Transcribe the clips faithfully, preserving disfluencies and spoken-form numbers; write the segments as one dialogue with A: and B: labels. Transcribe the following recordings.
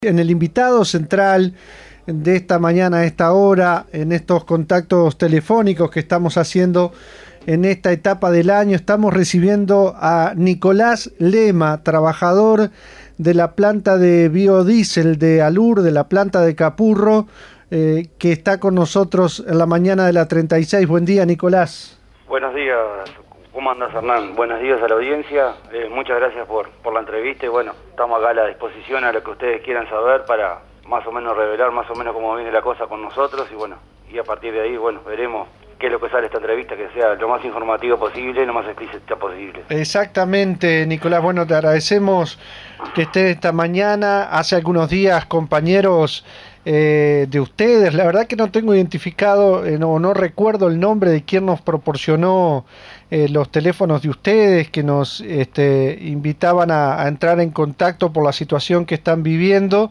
A: En el invitado central de esta mañana, a esta hora, en estos contactos telefónicos que estamos haciendo en esta etapa del año, estamos recibiendo a Nicolás Lema, trabajador de la planta de biodiesel de Alur, de la planta de Capurro, eh, que está con nosotros en la mañana de la treinta y seis. Buen día, Nicolás.
B: Buenos días. ¿Cómo andas, Hernán? Buenos días a la audiencia. Eh, muchas gracias por, por la entrevista y bueno, estamos acá a la disposición a lo que ustedes quieran saber para más o menos revelar más o menos cómo viene la cosa con nosotros y bueno, y a partir de ahí, bueno, veremos qué es lo que sale de esta entrevista, que sea lo más informativo posible y lo más explícita posible.
A: Exactamente, Nicolás. Bueno, te agradecemos que estés esta mañana. Hace algunos días, compañeros eh, de ustedes, la verdad que no tengo identificado, eh, no, no recuerdo el nombre de quien nos proporcionó eh, los teléfonos de ustedes, que nos este, invitaban a, a entrar en contacto por la situación que están viviendo.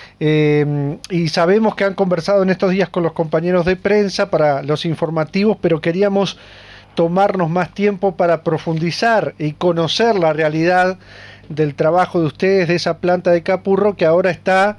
A: Eh, y sabemos que han conversado en estos días con los compañeros de prensa para los informativos, pero queríamos tomarnos más tiempo para profundizar y conocer la realidad del trabajo de ustedes, de esa planta de Capurro que ahora está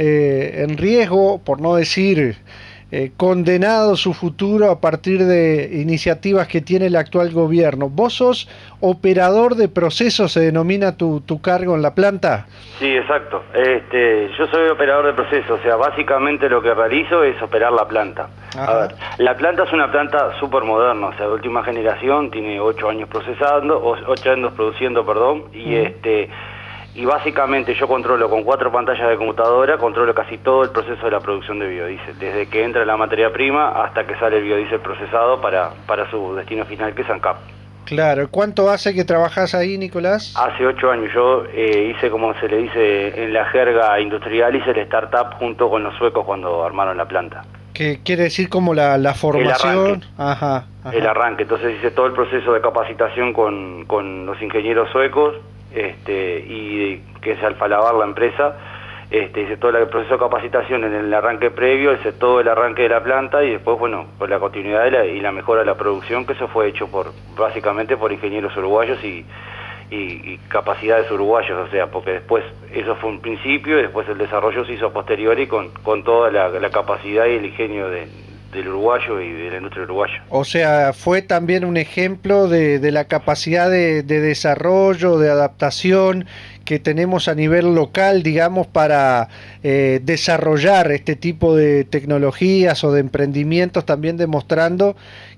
A: eh, en riesgo, por no decir eh, condenado su futuro a partir de iniciativas que tiene el actual gobierno. ¿Vos sos operador de procesos, se denomina tu, tu cargo en la planta?
B: Sí, exacto. Este, yo soy operador de procesos, o sea, básicamente lo que realizo es operar la planta. Ajá. A ver, la planta es una planta súper moderna, o sea, de última generación, tiene ocho años procesando, o ocho años produciendo, perdón, y uh-huh. este... y básicamente yo controlo con cuatro pantallas de computadora, controlo casi todo el proceso de la producción de biodiesel, desde que entra la materia prima hasta que sale el biodiesel procesado para, para su destino final, que es ANCAP.
A: Claro. ¿Cuánto hace que trabajás ahí, Nicolás?
B: Hace ocho años. Yo eh, hice, como se le dice en la jerga industrial, hice el startup junto con los suecos cuando armaron la planta.
A: ¿Qué quiere decir como la, la formación?
B: El arranque.
A: Ajá, ajá.
B: El arranque. Entonces hice todo el proceso de capacitación con, con los ingenieros suecos, este y que es Alfa Laval la empresa. Este, hice todo el proceso de capacitación en el arranque previo, hice todo el arranque de la planta y después, bueno, por la continuidad de la, y la mejora de la producción, que eso fue hecho por básicamente por ingenieros uruguayos y, y, y capacidades uruguayas, o sea, porque después eso fue un principio y después el desarrollo se hizo a posteriori con, con toda la, la capacidad y el ingenio de, del uruguayo y de la industria uruguaya.
A: O sea, fue también un ejemplo de, de la capacidad de, de desarrollo, de adaptación que tenemos a nivel local, digamos, para eh, desarrollar este tipo de tecnologías o de emprendimientos, también demostrando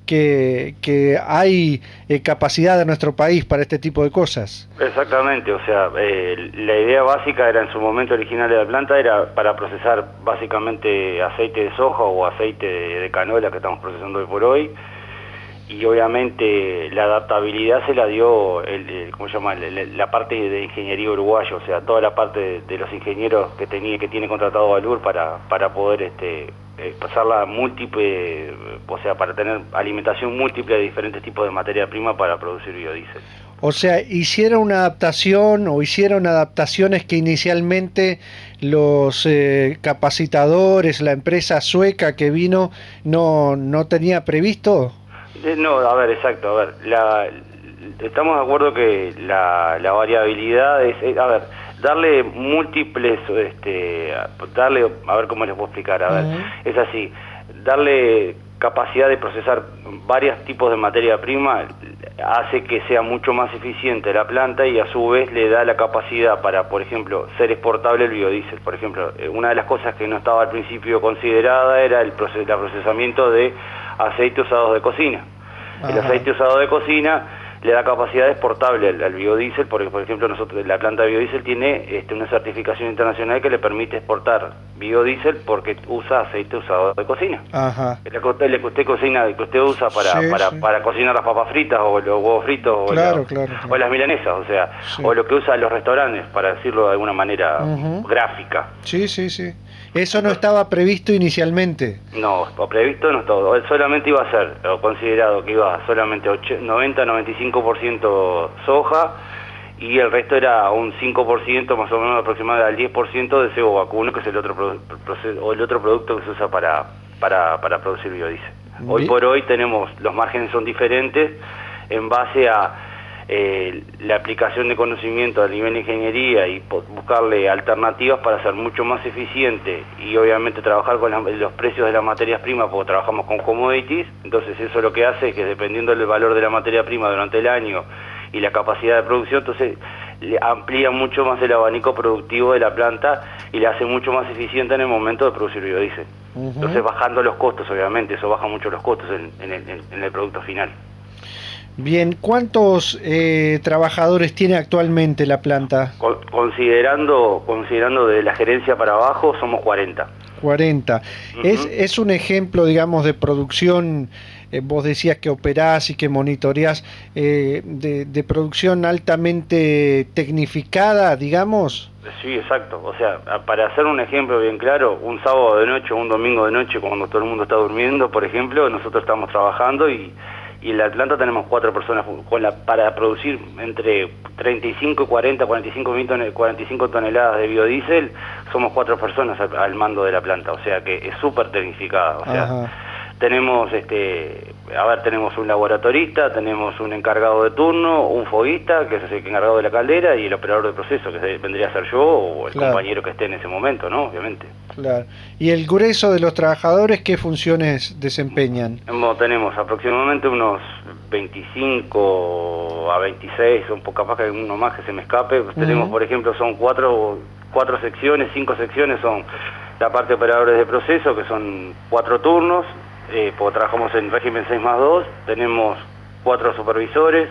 A: que, que hay eh, capacidad en nuestro país para este tipo de cosas.
B: Exactamente, o sea, eh, la idea básica era, en su momento original de la planta, era para procesar básicamente aceite de soja o aceite de, de canola que estamos procesando hoy por hoy. Y obviamente la adaptabilidad se la dio el, el, ¿cómo se llama? La, la parte de ingeniería uruguaya, o sea, toda la parte de, de los ingenieros que tenía que tiene contratado Alur para para poder este eh, pasarla múltiple, o sea, para tener alimentación múltiple de diferentes tipos de materia prima para producir biodiesel.
A: O sea, hicieron una adaptación o hicieron adaptaciones que inicialmente los eh, capacitadores, la empresa sueca que vino, no no tenía previsto.
B: No, a ver, exacto, a ver, la, estamos de acuerdo que la, la variabilidad es, es, a ver, darle múltiples, este, darle, a ver cómo les puedo explicar, a ver, uh-huh. es así, darle capacidad de procesar varios tipos de materia prima hace que sea mucho más eficiente la planta y a su vez le da la capacidad para, por ejemplo, ser exportable el biodiesel. Por ejemplo, una de las cosas que no estaba al principio considerada era el, proces, el procesamiento de aceite usado de cocina. Ajá. El aceite usado de cocina le da capacidad exportable al, al biodiesel, porque por ejemplo nosotros la planta de biodiesel tiene este, una certificación internacional que le permite exportar biodiesel porque usa aceite usado de cocina. Ajá. El que usted, el que usted cocina, el que usted usa para, sí, para, sí. para cocinar las papas fritas o los huevos fritos o,
A: claro,
B: la,
A: claro, claro.
B: o las milanesas, o sea, sí. o lo que usan los restaurantes, para decirlo de alguna manera uh-huh. gráfica.
A: Sí, sí, sí. Eso no estaba previsto inicialmente.
B: No, previsto no estaba, solamente iba a ser, o considerado que iba solamente noventa a noventa y cinco por ciento soja y el resto era un cinco por ciento más o menos aproximadamente al diez por ciento de cebo vacuno, que es el otro proceso, o el otro producto que se usa para, para, para producir biodiesel. Hoy por hoy tenemos, los márgenes son diferentes en base a eh, la aplicación de conocimiento a nivel de ingeniería y buscarle alternativas para ser mucho más eficiente y obviamente trabajar con la, los precios de las materias primas, porque trabajamos con commodities. Entonces eso lo que hace es que dependiendo del valor de la materia prima durante el año y la capacidad de producción, entonces le amplía mucho más el abanico productivo de la planta y le hace mucho más eficiente en el momento de producir biodiesel. Uh-huh. Entonces bajando los costos, obviamente, eso baja mucho los costos en, en, el, en el producto final.
A: Bien, ¿cuántos eh, trabajadores tiene actualmente la planta?
B: Con, considerando, considerando de la gerencia para abajo, somos cuarenta.
A: cuarenta. Uh-huh. es, es un ejemplo, digamos, de producción, eh, vos decías que operás y que monitoreás, eh, de, de producción altamente tecnificada, digamos.
B: Sí, exacto. O sea, para hacer un ejemplo bien claro, un sábado de noche o un domingo de noche, cuando todo el mundo está durmiendo, por ejemplo, nosotros estamos trabajando y, y en la planta tenemos cuatro personas con la, para producir entre treinta y cinco, cuarenta, cuarenta y cinco, cuarenta y cinco toneladas de biodiesel, somos cuatro personas al, al mando de la planta, o sea que es súper tecnificada. O sea, ajá, tenemos este a ver, tenemos un laboratorista, tenemos un encargado de turno, un foguista, que es el encargado de la caldera, y el operador de proceso, que vendría a ser yo, o el claro. compañero que esté en ese momento, ¿no? Obviamente.
A: Claro. ¿Y el grueso de los trabajadores qué funciones desempeñan?
B: Bueno, tenemos aproximadamente unos veinticinco a veintiséis, un poco capaz que hay uno más que se me escape. Uh-huh. Tenemos, por ejemplo, son cuatro, cuatro secciones, cinco secciones, son la parte de operadores de proceso, que son cuatro turnos, Eh, porque trabajamos en régimen seis más dos, tenemos cuatro supervisores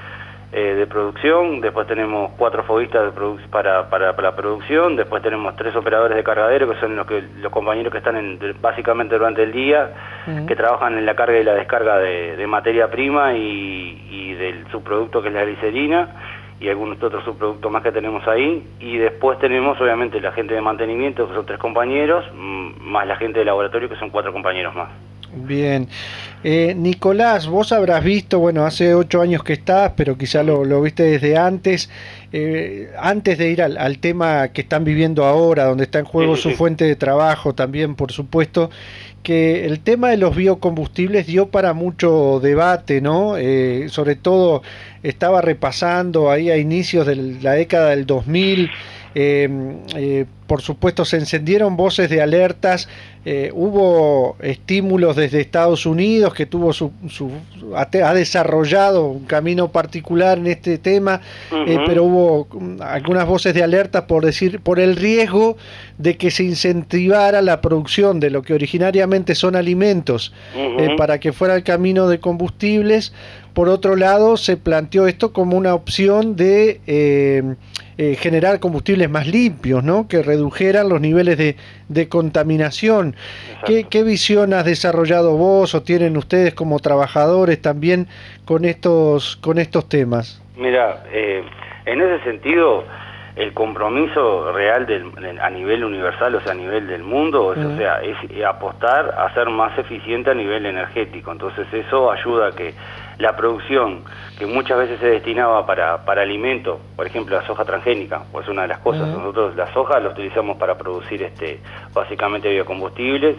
B: eh, de producción, después tenemos cuatro foguistas de produ para, para, para la producción, después tenemos tres operadores de cargadero, que son los, que, los compañeros que están en, básicamente durante el día, uh-huh. que trabajan en la carga y la descarga de, de materia prima y, y del subproducto que es la glicerina, y algunos otros subproductos más que tenemos ahí, y después tenemos obviamente la gente de mantenimiento, que son tres compañeros, más la gente de laboratorio, que son cuatro compañeros más.
A: Bien. Eh, Nicolás, vos habrás visto, bueno, hace ocho años que estás, pero quizá lo, lo viste desde antes, eh, antes de ir al, al tema que están viviendo ahora, donde está en juego sí, sí, su sí. fuente de trabajo también, por supuesto, que el tema de los biocombustibles dio para mucho debate, ¿no? Eh, sobre todo estaba repasando ahí a inicios de la década del dos mil, eh, eh, por supuesto se encendieron voces de alertas, eh, hubo estímulos desde Estados Unidos que tuvo su, su ha, ha desarrollado un camino particular en este tema, uh-huh. eh, pero hubo algunas voces de alerta por decir por el riesgo de que se incentivara la producción de lo que originariamente son alimentos, uh-huh. eh, para que fuera el camino de combustibles. Por otro lado, se planteó esto como una opción de eh, eh, generar combustibles más limpios, ¿no? Que redujeran los niveles de, de contaminación. ¿Qué, ¿Qué visión has desarrollado vos o tienen ustedes como trabajadores también con estos, con estos temas?
B: Mira, eh, en ese sentido, el compromiso real del, a nivel universal, o sea, a nivel del mundo, uh-huh. o sea, es apostar a ser más eficiente a nivel energético. Entonces eso ayuda a que la producción, que muchas veces se destinaba para, para alimento, por ejemplo la soja transgénica, pues una de las cosas, uh-huh. nosotros la soja la utilizamos para producir este básicamente biocombustibles,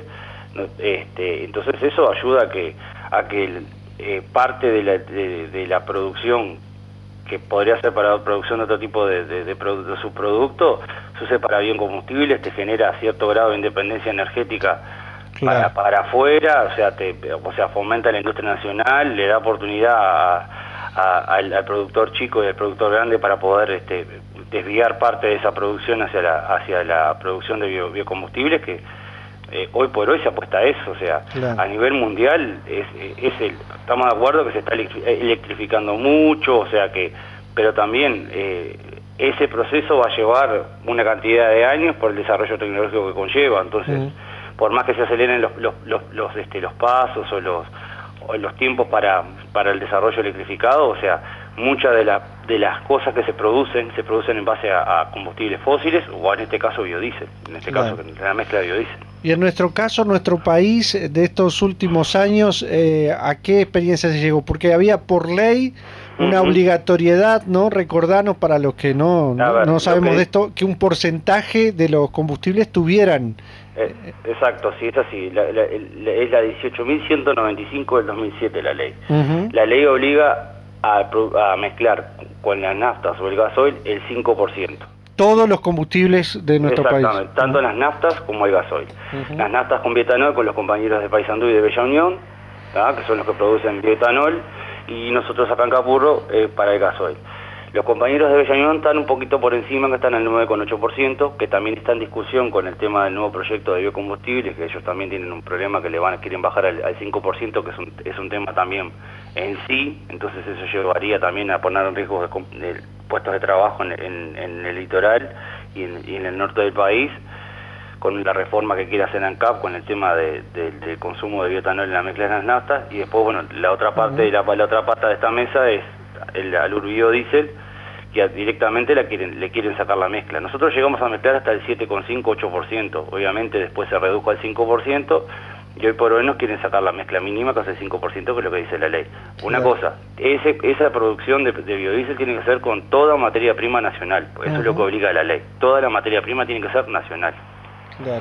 B: este, entonces eso ayuda a que, a que eh, parte de la, de, de la producción que podría ser para producción de otro tipo de, de, de, de subproducto, se use para biocombustibles, te genera cierto grado de independencia energética. Claro. Para, para afuera, o sea, te, o sea, fomenta la industria nacional, le da oportunidad a, a, al, al productor chico y al productor grande para poder este, desviar parte de esa producción hacia la, hacia la producción de bio, biocombustibles, que eh, hoy por hoy se apuesta a eso, o sea, claro. a nivel mundial es, es el, estamos de acuerdo que se está electrificando mucho, o sea que, pero también eh, ese proceso va a llevar una cantidad de años por el desarrollo tecnológico que conlleva, entonces... Uh-huh. Por más que se aceleren los los los, los, este, los pasos o los o los tiempos para para el desarrollo electrificado, o sea, muchas de la de las cosas que se producen se producen en base a, a combustibles fósiles o en este caso biodiesel, en este claro. caso la mezcla de biodiesel.
A: Y en nuestro caso, nuestro país de estos últimos años, eh, ¿a qué experiencia se llegó? Porque había por ley una uh-huh. obligatoriedad, ¿no? Recordarnos para los que no no, ver, no sabemos que... de esto, que un porcentaje de los combustibles tuvieran.
B: Eh, exacto, sí, es así, la, la, la, es la dieciocho mil ciento noventa y cinco del dos mil siete la ley. Uh-huh. La ley obliga a, a mezclar con las naftas o el gasoil el cinco por ciento.
A: Todos los combustibles de nuestro país.
B: Exactamente, tanto uh-huh. las naftas como el gasoil. Uh-huh. Las naftas con bioetanol con los compañeros de Paysandú y de Bella Unión, ¿tá? Que son los que producen bioetanol, y nosotros acá en Capurro eh, para el gasoil. Los compañeros de Bella Unión están un poquito por encima, que están al nueve coma ocho por ciento, que también está en discusión con el tema del nuevo proyecto de biocombustibles, que ellos también tienen un problema que le van quieren bajar al, al cinco por ciento, que es un, es un tema también en sí, entonces eso llevaría también a poner en riesgo de, de puestos de trabajo en, en, en el litoral y en, y en el norte del país, con la reforma que quiere hacer ANCAP con el tema de, de, del consumo de bioetanol en la mezcla de las naftas. Y después, bueno, la otra parte, uh-huh. la, la otra pata de esta mesa es el alurbiodiesel, que directamente la quieren, le quieren sacar la mezcla. Nosotros llegamos a mezclar hasta el siete coma cinco a ocho por ciento, obviamente después se redujo al cinco por ciento, y hoy por hoy nos quieren sacar la mezcla mínima, que es el cinco por ciento, que es lo que dice la ley. Una claro. cosa, ese, esa producción de, de biodiesel tiene que ser con toda materia prima nacional, eso uh-huh. es lo que obliga la ley. Toda la materia prima tiene que ser nacional.
A: Claro.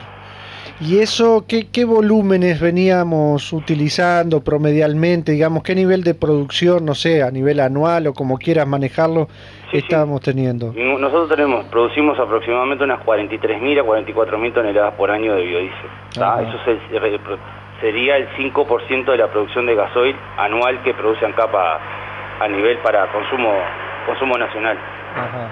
A: ¿Y eso qué, qué volúmenes veníamos utilizando promedialmente? Digamos, ¿qué nivel de producción, no sé, a nivel anual o como quieras manejarlo, sí, estábamos sí. teniendo?
B: Nosotros tenemos, producimos aproximadamente unas cuarenta y tres mil a cuarenta y cuatro mil toneladas por año de biodiesel. Eso es el, sería el cinco por ciento de la producción de gasoil anual que produce ANCAP a, a nivel para consumo, consumo nacional.
A: Ajá.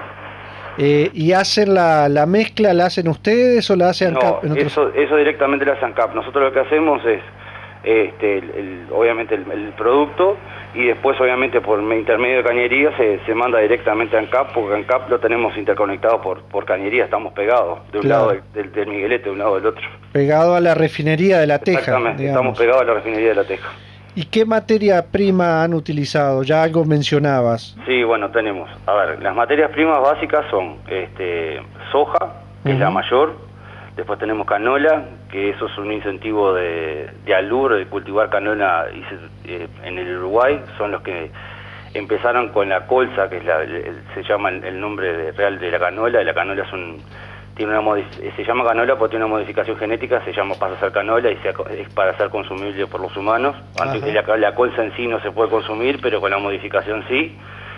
A: Eh, ¿Y hacen la, la mezcla, la hacen ustedes o la hace ANCAP?
B: No, eso, eso directamente la hace ANCAP. Nosotros lo que hacemos es, este, el, el, obviamente, el, el producto, y después, obviamente, por intermedio de cañería se, se manda directamente a ANCAP, porque ANCAP lo tenemos interconectado por, por cañería, estamos pegados, de un claro. lado del, del, del Miguelete, de un lado del otro.
A: Pegado a la refinería de La Teja.
B: Exactamente, digamos. Estamos pegados a la refinería de La Teja.
A: ¿Y qué materia prima han utilizado? Ya algo mencionabas.
B: Sí, bueno, tenemos, a ver, las materias primas básicas son este, soja, que uh-huh. es la mayor, después tenemos canola, que eso es un incentivo de, de Alur, de cultivar canola y se, eh, en el Uruguay, son los que empezaron con la colza, que es la, el, se llama el, el nombre de, real de la canola, y la canola es un... Tiene una se llama canola porque tiene una modificación genética, se llama pasa a ser canola y se, es para ser consumible por los humanos. Antes, la, la colza en sí no se puede consumir, pero con la modificación sí.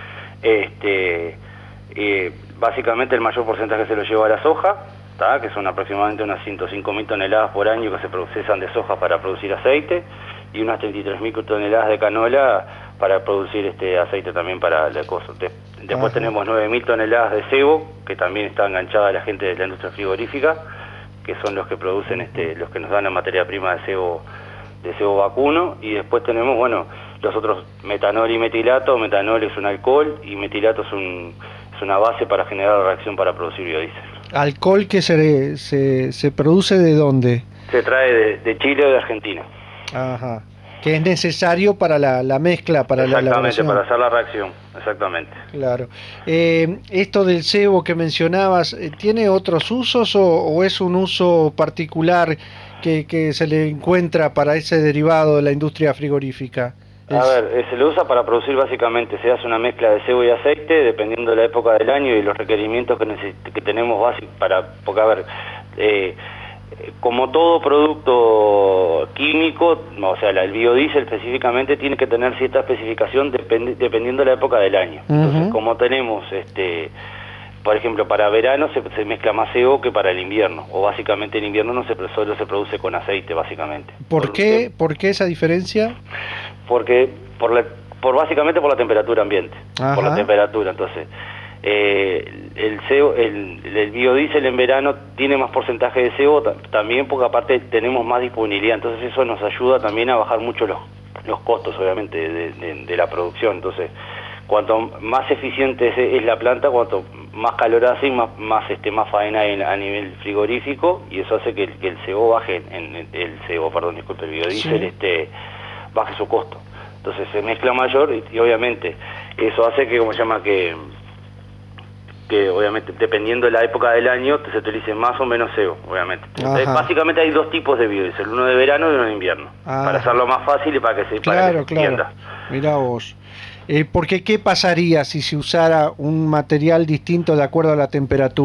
B: Este, eh, básicamente el mayor porcentaje se lo lleva a la soja, ¿tá? Que son aproximadamente unas ciento cinco mil toneladas por año que se procesan de soja para producir aceite, y unas treinta y tres mil toneladas de canola para producir este aceite también para la cosa. De, después Ajá. tenemos nueve mil toneladas de cebo, que también está enganchada a la gente de la industria frigorífica, que son los que producen, este, los que nos dan la materia prima de cebo, de cebo vacuno. Y después tenemos, bueno, los otros, metanol y metilato. Metanol es un alcohol y metilato es, un, es una base para generar la reacción para producir biodiesel.
A: ¿Alcohol que se, se, se produce de dónde?
B: Se trae de, de Chile o de Argentina.
A: Ajá. Que es necesario para la, la mezcla, para la elaboración.
B: Exactamente, para hacer la reacción, exactamente.
A: Claro. Eh, esto del cebo que mencionabas, ¿tiene otros usos o, o es un uso particular que, que se le encuentra para ese derivado de la industria frigorífica?
B: Es... A ver, eh, se le usa para producir básicamente, se hace una mezcla de cebo y aceite, dependiendo de la época del año y los requerimientos que, que tenemos básicos para, porque a ver, eh, como todo producto químico, o sea, el biodiesel específicamente tiene que tener cierta especificación depend, dependiendo de la época del año. Uh-huh. Entonces, como tenemos, este, por ejemplo, para verano se, se mezcla más C O que para el invierno, o básicamente en invierno no se, solo se produce con aceite, básicamente.
A: ¿Por, ¿Por qué? ¿Por qué esa diferencia?
B: Porque, por, la, por básicamente por la temperatura ambiente, Ajá. por la temperatura, entonces... Eh, el, C O, el, el biodiesel en verano tiene más porcentaje de C O también porque aparte tenemos más disponibilidad, entonces eso nos ayuda también a bajar mucho los, los costos obviamente de, de, de la producción. Entonces cuanto más eficiente es, es la planta, cuanto más calor hace y más, más, este, más faena hay a nivel frigorífico, y eso hace que el, que el C O baje, en, en, el C O, perdón, disculpe, el biodiesel sí. este, baje su costo. Entonces se mezcla mayor y, y obviamente eso hace que, como se llama, que que obviamente dependiendo de la época del año se utilice más o menos C O, obviamente. Entonces, básicamente hay dos tipos de biodiesel, uno de verano y uno de invierno, Ajá. para hacerlo más fácil y para que se,
A: claro,
B: para que se
A: claro.
B: entienda.
A: Mirá vos. Eh, porque ¿qué pasaría si se usara un material distinto de acuerdo a la temperatura?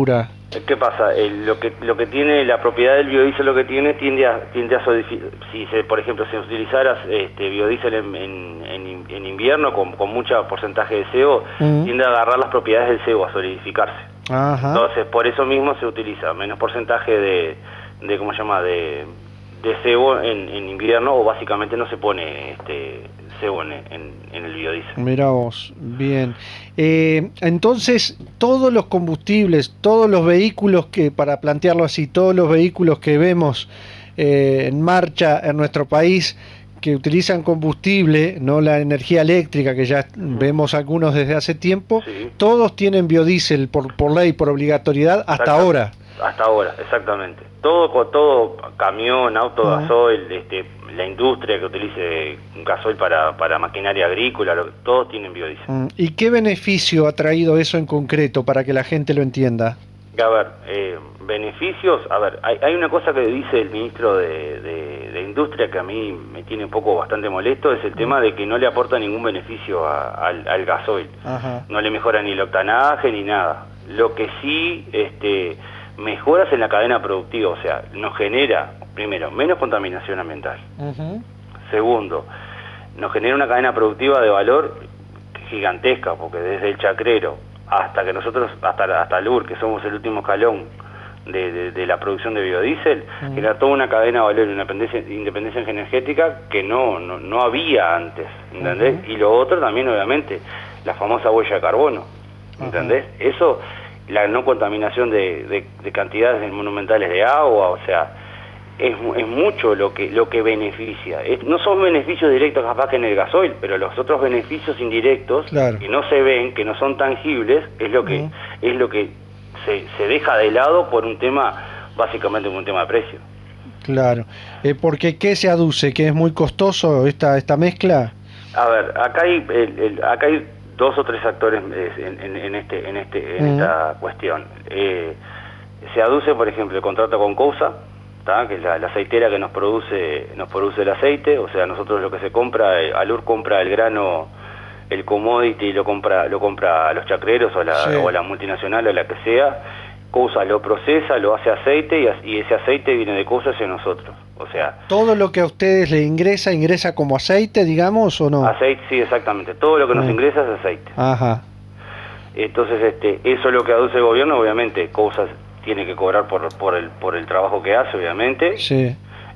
B: ¿Qué pasa? El, lo que lo que tiene la propiedad del biodiesel, lo que tiene tiende a tiende a solidificar. Si se, por ejemplo, se utilizara este biodiesel en, en, en, en invierno con, con mucho porcentaje de C O, uh-huh. tiende a agarrar las propiedades del C O, a solidificarse. Ajá. Entonces, por eso mismo se utiliza menos porcentaje de, de ¿cómo se llama? de, de C O en, en invierno, o básicamente no se pone este C O en, en, en el biodiesel.
A: Mira vos, bien. Eh, entonces, todos los combustibles, todos los vehículos que, para plantearlo así, todos los vehículos que vemos eh, en marcha en nuestro país, que utilizan combustible, no la energía eléctrica, que ya uh-huh. vemos algunos desde hace tiempo, sí. todos tienen biodiesel por, por ley, por obligatoriedad, hasta ahora.
B: Hasta ahora, exactamente. Todo, todo camión, auto, uh-huh. gasoil, este, la industria que utilice gasoil para, para maquinaria agrícola, lo, todos tienen biodiesel.
A: Uh-huh. ¿Y qué beneficio ha traído eso en concreto para que la gente lo entienda?
B: A ver, eh, beneficios, a ver, hay, hay una cosa que dice el ministro de, de, de Industria que a mí me tiene un poco bastante molesto, es el tema de que no le aporta ningún beneficio a, al, al gasoil. Ajá. No le mejora ni el octanaje ni nada. Lo que sí, este, mejoras en la cadena productiva, o sea, nos genera, primero, menos contaminación ambiental. Uh-huh. Segundo, nos genera una cadena productiva de valor gigantesca, porque desde el chacrero hasta que nosotros, hasta, hasta Lur, que somos el último escalón de, de, de la producción de biodiesel, uh-huh. genera toda una cadena de valor y una independencia, independencia energética que no, no, no había antes, ¿entendés? Uh-huh. Y lo otro también, obviamente, la famosa huella de carbono, ¿entendés? Uh-huh. Eso, la no contaminación de, de, de cantidades monumentales de agua, o sea, es, es mucho lo que lo que beneficia. Es, no son beneficios directos capaz que en el gasoil, pero los otros beneficios indirectos, claro. que no se ven, que no son tangibles, es lo que uh-huh. es lo que se, se deja de lado por un tema, básicamente por un tema de precio.
A: Claro. Eh, porque ¿qué se aduce? ¿Que es muy costoso esta esta mezcla?
B: A ver, acá hay el, el, acá hay dos o tres actores en, en, en este en este en uh-huh. esta cuestión. Eh, se aduce, por ejemplo, el contrato con Cousa, ¿tá? Que es la, la aceitera que nos produce nos produce el aceite, o sea, nosotros lo que se compra, eh, Alur compra el grano, el commodity, lo compra lo compra a los chacreros o a la, sí. o a la multinacional o la que sea. Cousa lo procesa, lo hace aceite y, y ese aceite viene de Cousa hacia nosotros. O sea,
A: todo lo que a ustedes le ingresa, ingresa como aceite, digamos, ¿o no?
B: Aceite, sí, exactamente. Todo lo que nos ah. ingresa es aceite.
A: Ajá.
B: Entonces, este, eso es lo que aduce el gobierno, obviamente. Cousa tiene que cobrar por por el por el trabajo que hace, obviamente.
A: Sí.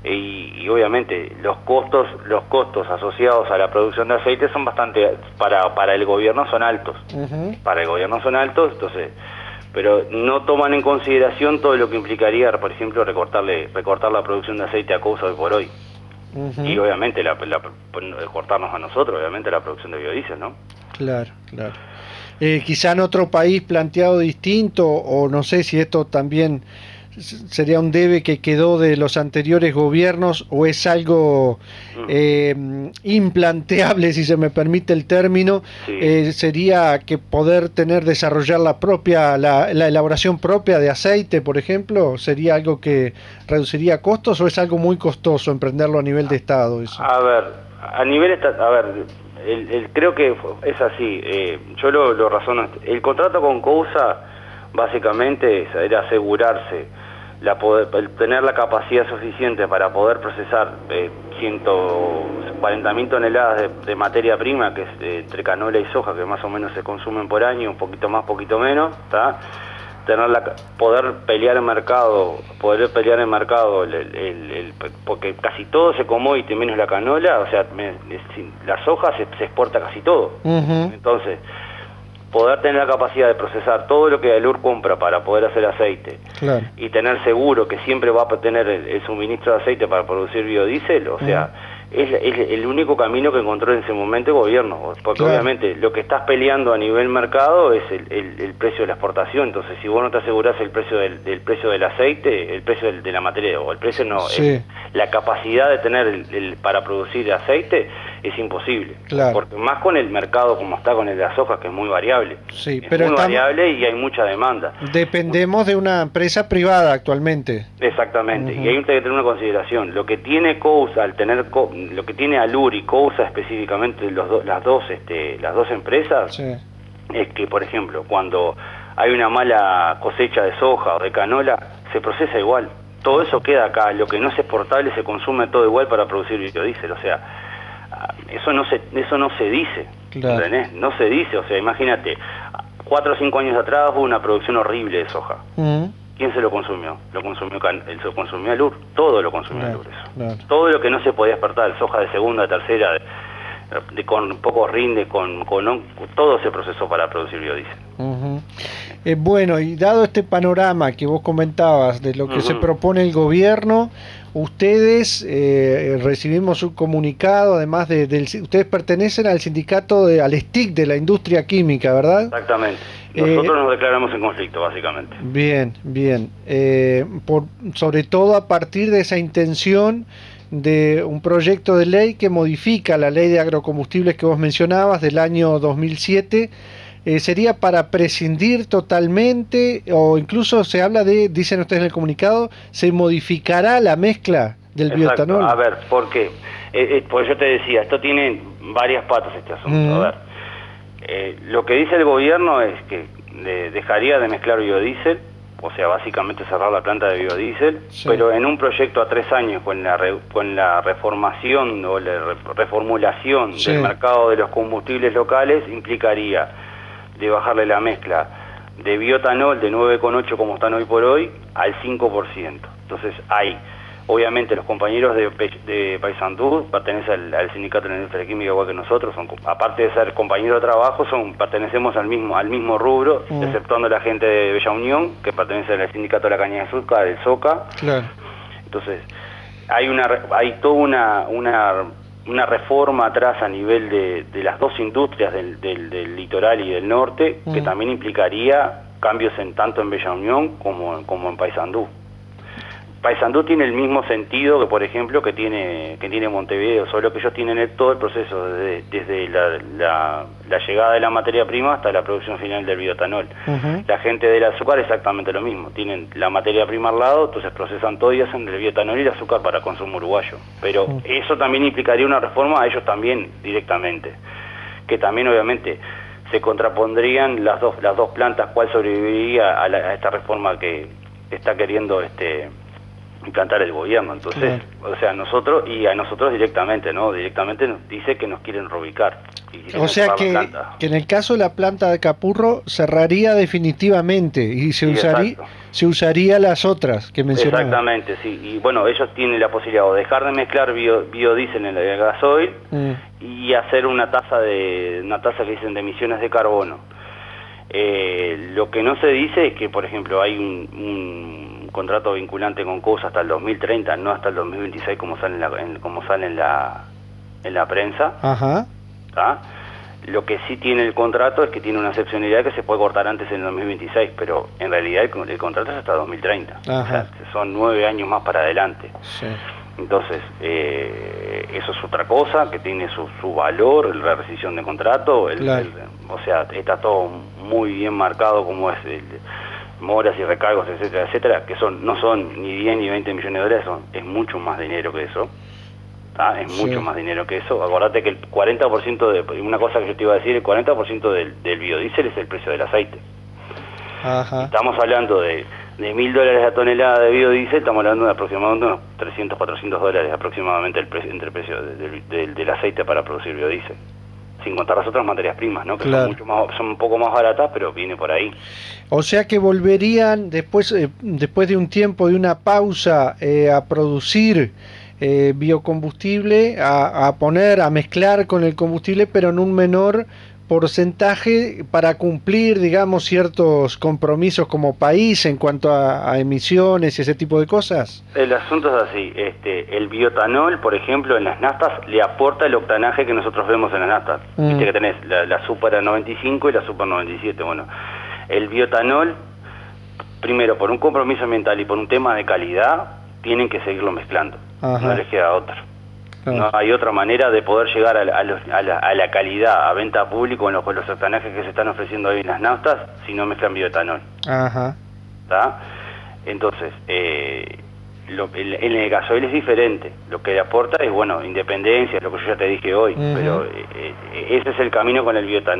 B: Y, y obviamente los costos los costos asociados a la producción de aceite son bastante, para para el gobierno son altos. Uh-huh. Para el gobierno son altos, entonces, pero no toman en consideración todo lo que implicaría, por ejemplo, recortarle recortar la producción de aceite a Cousa hoy por hoy. Uh-huh. Y obviamente la, la, cortarnos a nosotros, obviamente, la producción de biodiesel, ¿no?
A: Claro, claro. Eh, quizá en otro país planteado distinto, o no sé si esto también sería un debe que quedó de los anteriores gobiernos, o es algo eh, implanteable, si se me permite el término, sí. eh, sería que poder tener, desarrollar la propia, la, la elaboración propia de aceite, por ejemplo, sería algo que reduciría costos, o es algo muy costoso emprenderlo a nivel de Estado. Eso.
B: A ver, a nivel, a ver, el, el, creo que es así, eh, yo lo, lo razono, el contrato con Cousa básicamente era asegurarse la poder, tener la capacidad suficiente para poder procesar eh, ciento cuarenta mil toneladas de, de materia prima, que es eh, entre canola y soja, que más o menos se consumen por año, un poquito más, poquito menos, ¿tá? Tener la, poder pelear el mercado, poder pelear el mercado, el, el, el, el, porque casi todo se commodity menos la canola, o sea, me, la soja se, se exporta casi todo. Uh-huh. Entonces, poder tener la capacidad de procesar todo lo que Alur compra para poder hacer aceite, claro. y tener seguro que siempre va a tener el, el suministro de aceite para producir biodiesel, o sea, uh-huh. es, es el único camino que encontró en ese momento el gobierno, porque claro. obviamente lo que estás peleando a nivel mercado es el, el, el precio de la exportación. Entonces, si vos no te asegurás el precio del, del precio del aceite, el precio del, de la materia, o el precio no, sí. el, la capacidad de tener el, el, para producir aceite, es imposible, claro. porque más con el mercado como está con el de la soja, que es muy variable,
A: sí,
B: es
A: pero
B: muy
A: estamos...
B: variable y hay mucha demanda.
A: Dependemos de una empresa privada actualmente.
B: Exactamente, uh-huh. y hay que tener una consideración. Lo que tiene Cousa, al tener lo que tiene Alur y Cousa específicamente, los do, las dos este, las dos empresas, sí. es que, por ejemplo, cuando hay una mala cosecha de soja o de canola, se procesa igual. Todo eso queda acá, lo que no es exportable se consume todo igual para producir biodiesel, o sea, eso no se, eso no se dice,
A: claro.
B: ¿entendés? No se dice, o sea, imagínate, cuatro o cinco años atrás hubo una producción horrible de soja. Uh-huh. ¿Quién se lo consumió? Lo consumió, se lo consumió el U R, todo lo consumió claro, el U R eso. Claro. Todo lo que no se podía exportar, soja de segunda, de tercera, de, de, con poco rinde, con, con todo se procesó para producir biodiesel.
A: Uh-huh. Eh, bueno, y dado este panorama que vos comentabas de lo que uh-huh. se propone el gobierno, ustedes eh, recibimos un comunicado, además de, del, ustedes pertenecen al sindicato, de, al S T I C de la industria química, ¿verdad?
B: Exactamente. Nosotros eh, nos declaramos en conflicto, básicamente.
A: Bien, bien. Eh, por, sobre todo a partir de esa intención de un proyecto de ley que modifica la ley de agrocombustibles que vos mencionabas del año dos mil siete, eh, ¿sería para prescindir totalmente o incluso se habla de, dicen ustedes en el comunicado, se modificará la mezcla del
B: Exacto.
A: bioetanol?
B: A ver, ¿por qué? Eh, eh, pues yo te decía, esto tiene varias patas este asunto. Mm. A ver, eh, lo que dice el gobierno es que de, dejaría de mezclar biodiesel, o sea, básicamente cerrar la planta de biodiesel, sí. pero en un proyecto a tres años con la re, con la reformación o la re, reformulación sí. del mercado de los combustibles locales implicaría de bajarle la mezcla de bioetanol de nueve coma ocho como están hoy por hoy al cinco por ciento. Entonces hay, obviamente los compañeros de, de Paysandú pertenecen al, al sindicato de la industria química igual que nosotros, son, aparte de ser compañeros de trabajo, son pertenecemos al mismo al mismo rubro, mm. exceptuando la gente de Bella Unión, que pertenece al sindicato de la caña de azúcar, del SOCA.
A: Claro.
B: Entonces, hay una hay toda una una una reforma atrás a nivel de, de las dos industrias del, del, del litoral y del norte, mm. que también implicaría cambios en tanto en Bella Unión como, como en Paysandú. Paysandú tiene el mismo sentido que, por ejemplo, que tiene que tiene Montevideo, solo que ellos tienen el, todo el proceso desde, desde la, la, la llegada de la materia prima hasta la producción final del bioetanol. Uh-huh. La gente del azúcar exactamente lo mismo, tienen la materia prima al lado, entonces procesan todo y hacen el bioetanol y el azúcar para consumo uruguayo. Pero uh-huh. eso también implicaría una reforma a ellos también directamente, que también obviamente se contrapondrían las dos las dos plantas, cuál sobreviviría a, la, a esta reforma que está queriendo este implantar el gobierno. Entonces, claro. o sea, nosotros y a nosotros directamente, ¿no? Directamente nos dice que nos quieren reubicar.
A: O sea que, que en el caso de la planta de Capurro cerraría definitivamente y se sí, usaría exacto. se usaría las otras que mencionaba.
B: Exactamente, sí. Y bueno, ellos tienen la posibilidad de dejar de mezclar bio, biodiesel en el gasoil mm. y hacer una tasa de una tasa que dicen de emisiones de carbono. Eh, lo que no se dice es que, por ejemplo, hay un, un contrato vinculante con C O U S hasta el dos mil treinta, no hasta el dos mil veintiséis como sale en la, en, como sale en la, en la prensa.
A: Ajá.
B: ¿Ah? Lo que sí tiene el contrato es que tiene una excepcionalidad que se puede cortar antes en el dos mil veintiséis, pero en realidad el, el contrato es hasta dos mil treinta. Ajá. O sea, son nueve años más para adelante.
A: Sí.
B: Entonces, eh, eso es otra cosa, que tiene su, su valor, la rescisión de contrato, el,
A: claro.
B: el, o sea, está todo muy bien marcado como es el, moras y recargos, etcétera, etcétera, que son no son ni diez ni veinte millones de dólares, son, es mucho más dinero que eso. ¿Ah? Es sí. mucho más dinero que eso. Acordate que el cuarenta por ciento de, una cosa que yo te iba a decir, el cuarenta por ciento del, del biodiesel es el precio del aceite.
A: Ajá.
B: Estamos hablando de de mil dólares la tonelada de biodiesel, estamos hablando de aproximadamente unos trescientos, cuatrocientos dólares aproximadamente el precio, entre el precio de, de, de, del aceite para producir biodiesel. Sin contar las otras materias primas, ¿no? Que claro. son, mucho más, son un poco más baratas, pero viene por ahí.
A: O sea que volverían después, eh, después de un tiempo, de una pausa, eh, a producir eh, biocombustible, a, a poner, a mezclar con el combustible, pero en un menor porcentaje para cumplir, digamos, ciertos compromisos como país en cuanto a, a emisiones y ese tipo de cosas.
B: El asunto es así, este, el bioetanol, por ejemplo, en las naftas le aporta el octanaje que nosotros vemos en las naftas. Mm. Viste que tenés la, la Super noventa y cinco y la Super noventa y siete. Bueno, el bioetanol, primero por un compromiso ambiental y por un tema de calidad, tienen que seguirlo mezclando. Ajá. No les queda otra. No hay otra manera de poder llegar a la, a los, a la, a la calidad, a venta a público en los, con los octanajes que se están ofreciendo hoy en las naftas, si no mezclan bioetanol.
A: Ajá.
B: ¿Tá? Entonces, eh, lo, el, en el gasoil es diferente. Lo que le aporta es, bueno, independencia, lo que yo ya te dije hoy, uh-huh. pero eh, ese es el camino con el bioetanol.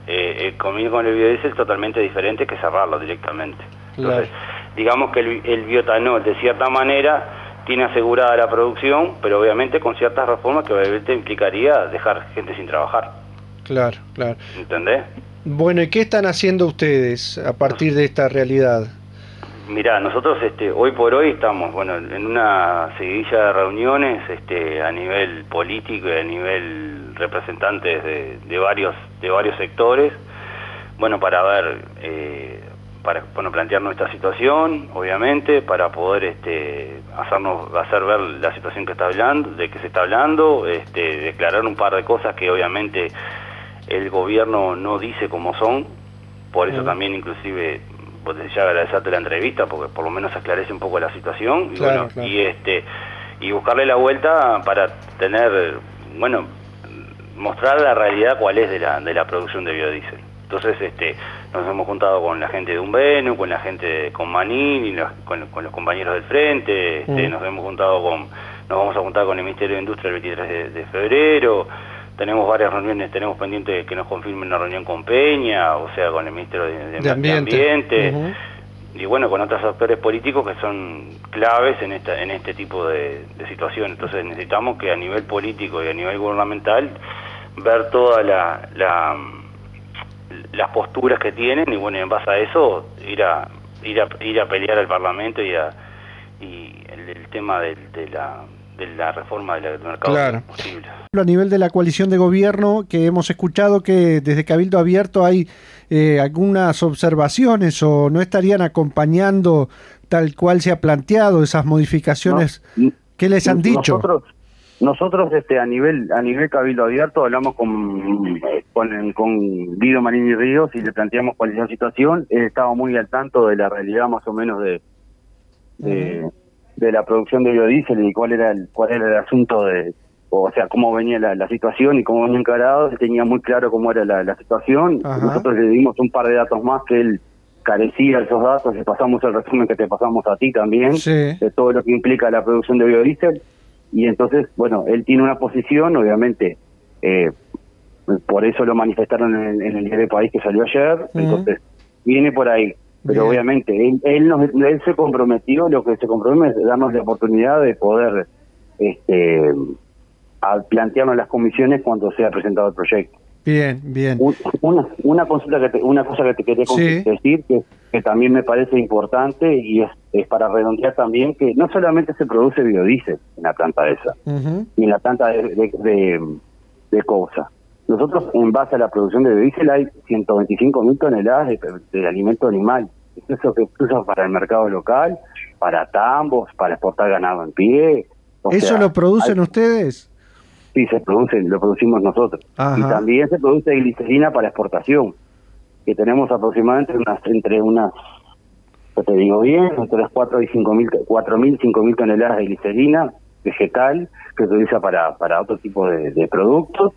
B: Eh, el convenio con el biodiesel es totalmente diferente que cerrarlo directamente. Entonces, claro. digamos que el, el bioetanol, de cierta manera, tiene asegurada la producción, pero obviamente con ciertas reformas que obviamente implicaría dejar gente sin trabajar.
A: Claro, claro.
B: ¿Entendés?
A: Bueno, ¿y qué están haciendo ustedes a partir de esta realidad?
B: Mirá, nosotros este, hoy por hoy estamos bueno, en una seguidilla de reuniones este, a nivel político y a nivel representantes de, de, varios, de varios sectores, bueno, para ver, eh, para bueno, plantear nuestra situación, obviamente, para poder este, hacernos, hacer ver la situación que está hablando, de que se está hablando, este, declarar un par de cosas que obviamente el gobierno no dice como son, por eso uh-huh. también inclusive pues ya agradecerte la entrevista porque por lo menos aclarece un poco la situación y claro, bueno claro. y este y buscarle la vuelta para tener bueno mostrar la realidad cuál es de la de la producción de biodiesel. Entonces este nos hemos juntado con la gente de Umbenu, con la gente de con Manín y los, con, con los compañeros del frente, este, mm. nos hemos juntado con nos vamos a juntar con el Ministerio de Industria el veintitrés de, de febrero. Tenemos varias reuniones, tenemos pendiente que nos confirmen una reunión con Peña, o sea, con el Ministerio de, de, de Ambiente, de ambiente uh-huh. y bueno, con otros actores políticos que son claves en esta en este tipo de, de situaciones. Entonces necesitamos que a nivel político y a nivel gubernamental ver todas la, la, las posturas que tienen y bueno, en base a eso ir a ir a, ir a pelear al Parlamento y, a, y el, el tema de, de la... de la reforma del mercado
A: claro.
B: posible.
A: A nivel de la coalición de gobierno, que hemos escuchado que desde Cabildo Abierto hay eh, algunas observaciones o no estarían acompañando tal cual se ha planteado esas modificaciones, no, ¿qué les han dicho?
C: Nosotros, nosotros este, a nivel a nivel Cabildo Abierto hablamos con con, con Guido Marín y Ríos y le planteamos cuál es la situación. Él estaba muy al tanto de la realidad más o menos de... de uh-huh. de la producción de biodiesel y cuál era el cuál era el asunto de, o sea, cómo venía la, la situación y cómo venía encarado. Él tenía muy claro cómo era la, la situación. Ajá. Nosotros le dimos un par de datos más que él carecía de esos datos, le pasamos el resumen que te pasamos a ti también, sí. de todo lo que implica la producción de biodiesel, y entonces, bueno, él tiene una posición, obviamente, eh, por eso lo manifestaron en, en el diario País que salió ayer, uh-huh. entonces viene por ahí. Pero bien. Obviamente, él, él, nos, él se comprometió, lo que se compromete es darnos la oportunidad de poder este, a plantearnos las comisiones cuando sea presentado el proyecto.
A: Bien, bien.
C: Una, una consulta que te, una cosa que te quería sí. decir, que, que también me parece importante y es, es para redondear también, que no solamente se produce biodiesel en la planta esa, uh-huh. ni en la planta de, de, de, de Cousa. Nosotros, en base a la producción de biodiesel, hay ciento veinticinco mil toneladas de, de alimento animal. Eso que se usa para el mercado local, para tambos, para exportar ganado en pie.
A: O ¿Eso sea, lo producen hay, ustedes?
C: Sí, se produce, lo producimos nosotros. Ajá. Y también se produce glicerina para exportación, que tenemos aproximadamente unas entre unas, yo te digo bien, entre las cuatro y cinco mil, cuatro mil, cinco mil toneladas de glicerina vegetal que se utiliza para para otro tipo de, de productos.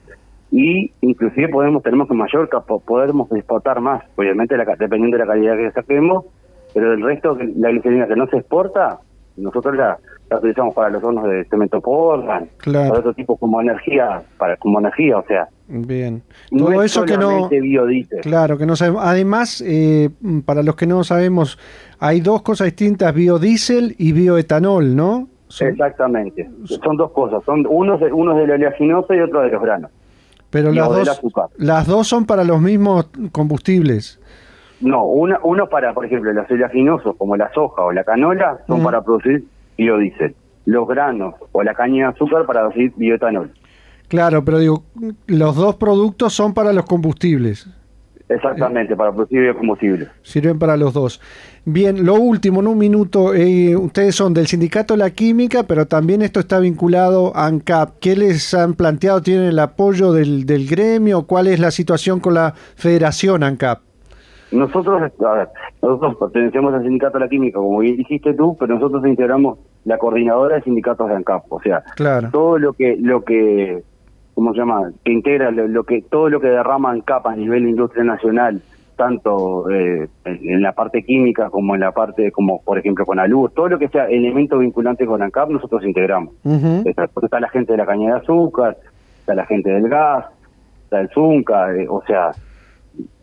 C: Y inclusive podemos tenemos que en Mallorca podemos exportar más, obviamente la, dependiendo de la calidad que saquemos, pero el resto, la glicerina que no se exporta, nosotros la, la utilizamos para los hornos de cemento Portland, claro. para otro tipo como energía, para como energía, o sea.
A: Bien. Todo no eso que no
C: biodiesel.
A: Claro, que no sabemos. Además, eh, para los que no sabemos, hay dos cosas distintas, biodiesel y bioetanol, ¿no?
C: Son... Exactamente. Son dos cosas, son uno uno es de la oleaginosa y otro de los granos.
A: Pero las dos, las dos son para los mismos combustibles.
C: No, una, uno para, por ejemplo, los oleaginosos como la soja o la canola son uh-huh. para producir biodiesel. Los granos o la caña de azúcar para producir bioetanol.
A: Claro, pero digo, los dos productos son para los combustibles.
C: Exactamente, eh, para producir biocombustibles.
A: Sirven para los dos. Bien, lo último, en un minuto, eh, ustedes son del Sindicato de la Química, pero también esto está vinculado a ANCAP. ¿Qué les han planteado? ¿Tienen el apoyo del, del gremio? ¿Cuál es la situación con la Federación ANCAP?
C: Nosotros, a ver, nosotros pertenecemos al Sindicato de la Química, como bien dijiste tú, pero nosotros integramos la coordinadora de sindicatos de ANCAP. O sea, claro. todo lo que... lo que ¿cómo se llama? Que integra lo, lo que todo lo que derrama ANCAP a nivel de industria nacional, tanto eh, en, en la parte química como en la parte, como por ejemplo con ALUR, todo lo que sea elemento vinculante con ANCAP, nosotros integramos. Uh-huh. Está, está la gente de la caña de azúcar, está la gente del gas, está el Zunca, eh, o sea,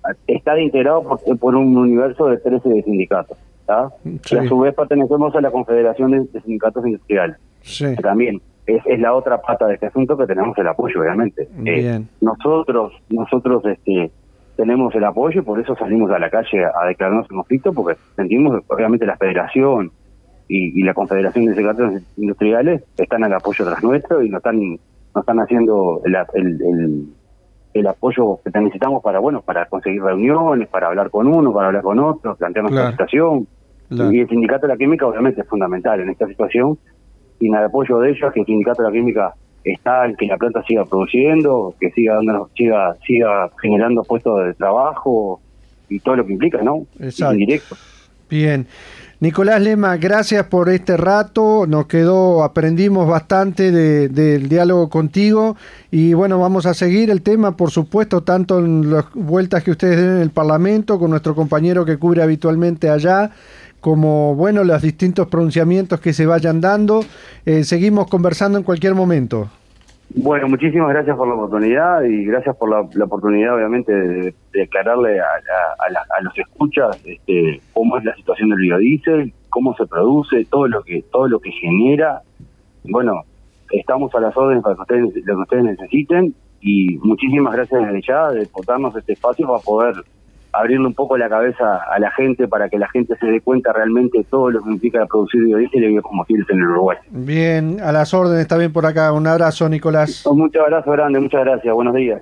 C: está integrado por, por un universo de trece sindicatos, ¿tá?
A: Sí.
C: Y a su vez pertenecemos a la Confederación de, de Sindicatos Industriales.
A: Sí.
C: Que también es, es la otra pata de este asunto, que tenemos el apoyo, obviamente.
A: Bien.
C: Eh, nosotros, nosotros este tenemos el apoyo y por eso salimos a la calle a, a declararnos en conflicto, porque sentimos, obviamente, la Federación y, y la Confederación de Sindicatos Industriales están al apoyo tras nuestro y nos están, nos están haciendo el, el, el, el apoyo que necesitamos para, bueno, para conseguir reuniones, para hablar con uno, para hablar con otro, plantear nuestra
A: Claro.
C: situación.
A: Claro.
C: Y el Sindicato de la Química, obviamente, es fundamental en esta situación. Sin el apoyo de ellos, que el Sindicato de la Química está en que la planta siga produciendo, que siga dándonos, siga, siga generando puestos de trabajo y todo lo que implica, ¿no?
A: Exacto.
C: Indirecto.
A: Bien. Nicolás Lema, gracias por este rato, nos quedó, aprendimos bastante de, del diálogo contigo y bueno, vamos a seguir el tema, por supuesto, tanto en las vueltas que ustedes den en el Parlamento, con nuestro compañero que cubre habitualmente allá, como bueno, los distintos pronunciamientos que se vayan dando. Eh, seguimos conversando en cualquier momento.
C: Bueno, muchísimas gracias por la oportunidad y gracias por la, la oportunidad, obviamente, de, de aclararle a, a, a, la, a los escuchas este, cómo es la situación del biodiesel, cómo se produce, todo lo que todo lo que genera. Bueno, estamos a las órdenes para que ustedes, lo que ustedes necesiten y muchísimas gracias desde ya de darnos este espacio para poder abrirle un poco la cabeza a la gente para que la gente se dé cuenta realmente todo lo que implica producir biodiesel y biocombustibles en el Uruguay.
A: Bien, a las órdenes también por acá. Un abrazo, Nicolás.
C: Un mucho abrazo grande, muchas gracias, buenos días.